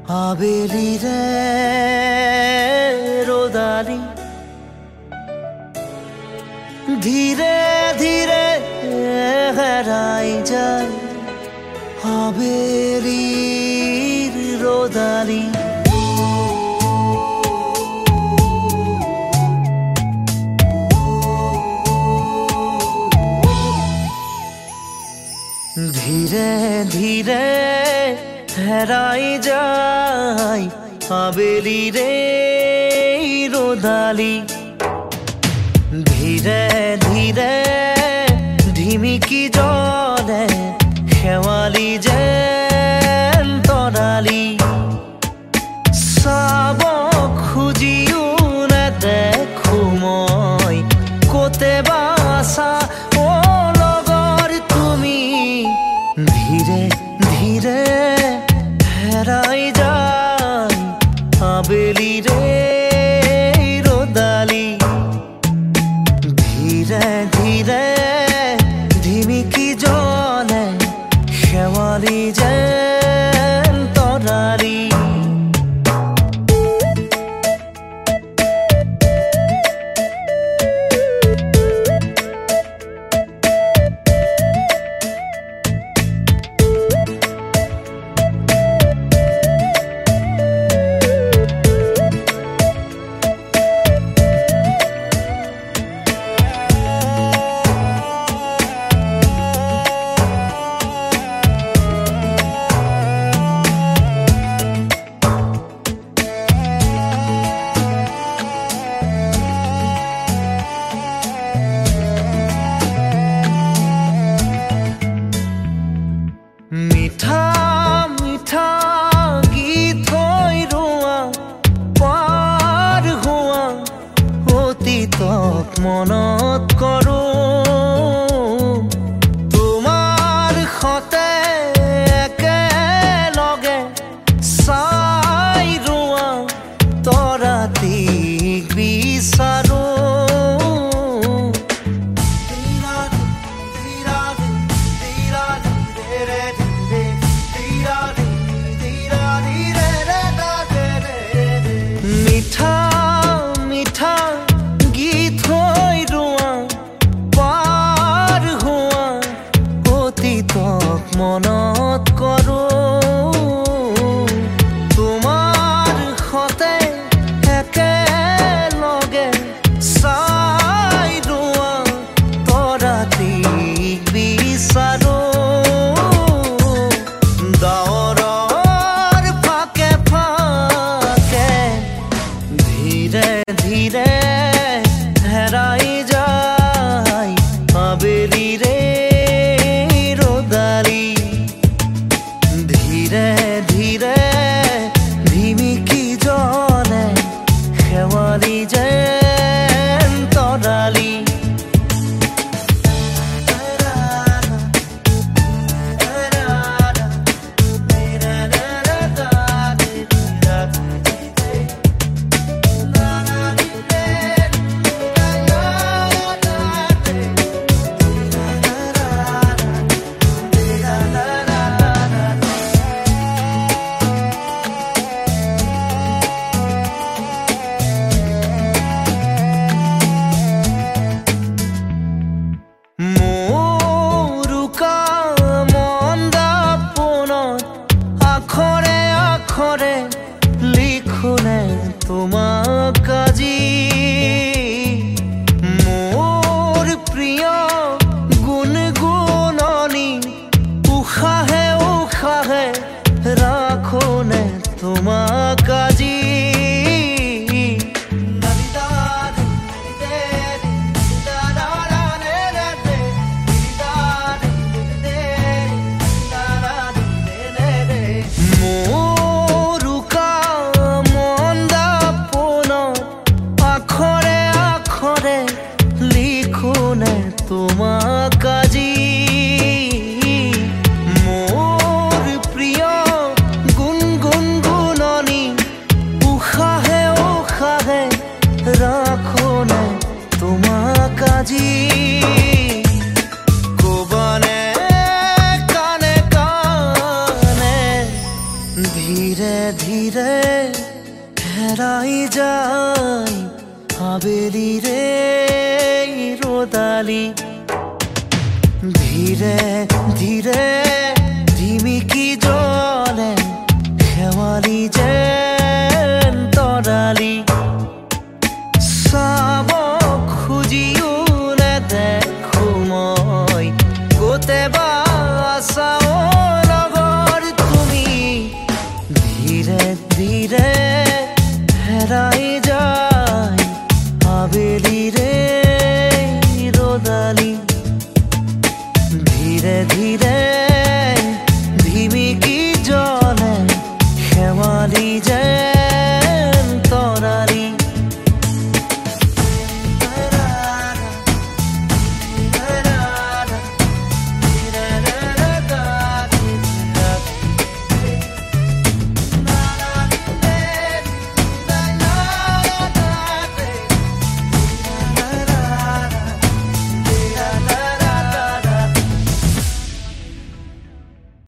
আবেলিৰে ৰ'দালি ধীৰে ধীৰে হেৰাই যায় আবেলিৰ ৰ'দালি ধীৰে ধীৰে হেৰাই যায় আবেলিৰে ৰ'দালি ধীৰে ধীৰে ধিমিকি জ্বলে শেৱালি যেন তৰালি চাব খুজিও নেদেখো মই ক'তে বা আছা অ লগৰ তুমি ধীৰে ধীৰে হেৰাই যায় আবেলিৰে ৰ'দালি ধীৰে ধীৰে ধিমিকি জ্বলে শেৱালি যেন তৰালি মিঠা মিঠা গীত হৈ ৰোৱা পাৰ হোৱা অতীতক মনত কৰোঁ তোমাৰ সতে একেলগে চাই ৰোৱা তৰাটিক বিচাৰোঁ মিঠা মিঠা গীত হৈ ৰোৱা পাৰ হোৱা অতীতক মনত কৰোঁ তোমাৰ সতে একেলগে চাই ৰোৱা তৰাটিক বিচাৰোঁ ধীৰে ধীৰে হেৰাই যায় আবেলিৰে ৰ'দালি হেৰাই যায় আবেলিৰে ৰ'দালি ধীৰে ধীৰে ধিমিকি জ্বলে শেৱালি যেন তৰালি চাব খুজিও নেদেখো মই ক'তে বা আছাও লগৰ তুমি ধীৰে ধীৰে হেৰাই যায় আবেলিৰে ৰ'দালি ধীৰে ধীৰে